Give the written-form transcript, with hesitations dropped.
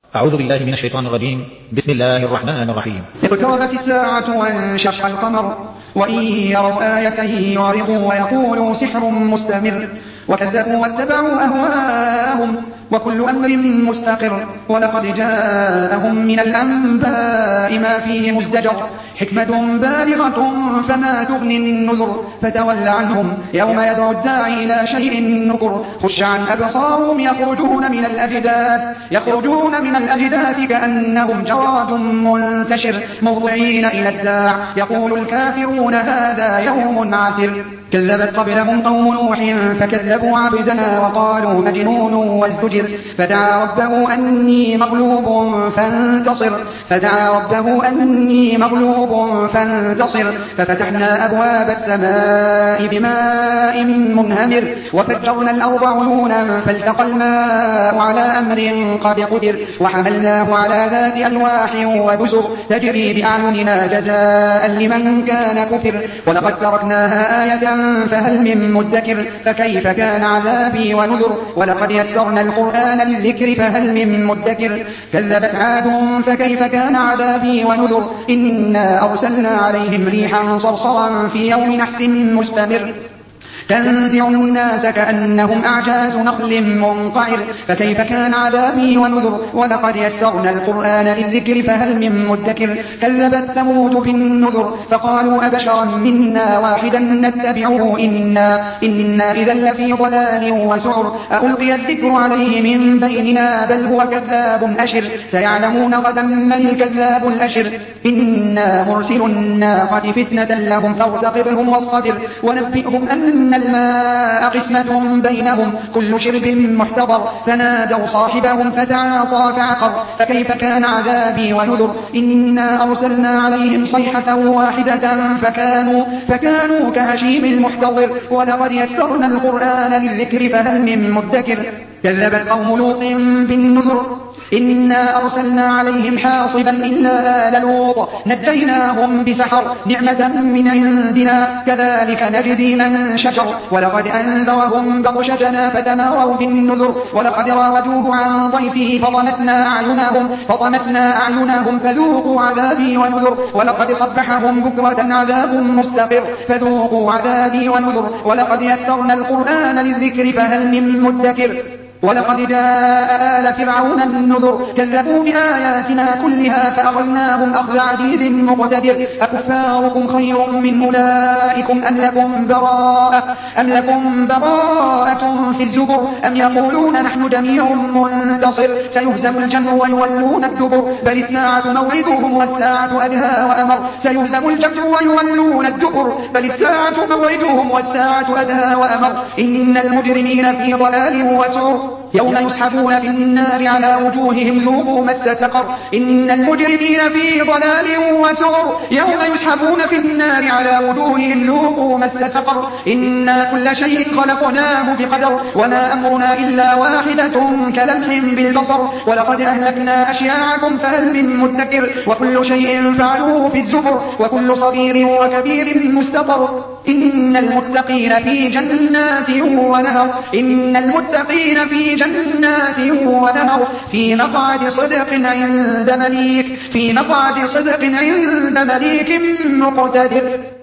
أعوذ بالله من الشيطان الرجيم. بسم الله الرحمن الرحيم. اقتربت الساعة وانشق القمر وإن يروا آية يعرضوا ويقولوا سحر مستمر وكذبوا واتبعوا أهواءهم وكل أمر مستقر ولقد جاءهم من الأنباء ما فيه مزدجر حكمة بالغة فما تغني النذر فتول عنهم يوم يدعو الداعي إلى شيء نكر خش عن أبصارهم يخرجون من الأجداث كأنهم جراد منتشر مهطعين إلى الداع يقول الكافرون هذا يوم عسر كذبت قبلهم قوم نوح فكذبوا عبدنا وقالوا مجنون وازدجر فدعا ربه أني مغلوب فانتصر ففتحنا أبواب السماء بماء منهمر وفجرنا الأرض عيونا فالتقى الماء على أمر قد قدر وحملناه على ذات ألواح ودسر تجري بأعيننا جزاء لمن كان كفر ولقد تركناها آية فهل من مدكر فكيف كان عذابي ونذر ولقد يسرنا القرآن للذكر فهل من مدكر كذبت عاد فكيف كان عذابي ونذر إنا أرسلنا عليهم ريحا صرصرا في يوم نحس مستمر تنزع الناس كأنهم أعجاز نخل منقعر فكيف كان عذابي ونذر ولقد يسرنا القرآن للذكر فهل من مدكر كذبت ثمود بالنذر فقالوا أبشرا منا واحدا نتبعه إنا إذا لفي ضلال وسعر ألقي الذكر عليه من بيننا بل هو كذاب أشر سيعلمون غدا من الكذاب الأشر إنا مرسل الناقة فتنة لهم فارتقبهم واصطبر ونبئهم أن الماء قسمة بينهم كل شرب محتضر فنادوا صاحبهم فتعاطى فعقر فكيف كان عذابي ونذر إنا أرسلنا عليهم صيحة واحدة فكانوا كهشيم المحتضر ولقد يسرنا القرآن للذكر فهل من مدكر كذبت قوم لوط بالنذر إنا أرسلنا عليهم حاصبا إلا آل لوط نجيناهم بسحر نعمة من عندنا كذلك نجزي من شكر ولقد أنذرهم بطشتنا فتماروا بالنذر ولقد راودوه عن ضيفه فطمسنا أعينهم فذوقوا عذابي ونذر ولقد صبحهم بكرة عذاب مستقر فذوقوا عذابي ونذر ولقد يسرنا القرآن للذكر فهل من مدكر ولقد جاء آل فرعون النذر كذبوا بآياتنا كلها فأخذناهم أخذ عزيز مقتدر أكفاركم خير من أولئكم أم لكم براءة في الزبر أم يقولون نحن جميع منتصر سيهزم الجمع ويولون الدبر بل الساعة موعدهم والساعة أدهى وأمر سيهزم الجمع ويولون الدبر بل الساعة موعدهم والساعة أدهى وأمر إن المجرمين في ضلال وسعر يوم يسحبون في النار على وجوههم ذوقوا مس سقر إن المجرمين في ضلال وسعر يوم يسحبون في النار على وجوههم ذوقوا مس سقر إنا كل شيء خلقناه بقدر وما أمرنا إلا واحدة كلمح بالبصر ولقد أهلكنا أشياعكم فهل من مدكر وكل شيء فعلوه في الزبر وكل صغير وكبير مستقر إن المتقين في جنات ونهر في مقعد صدق عند مليك مقتدر.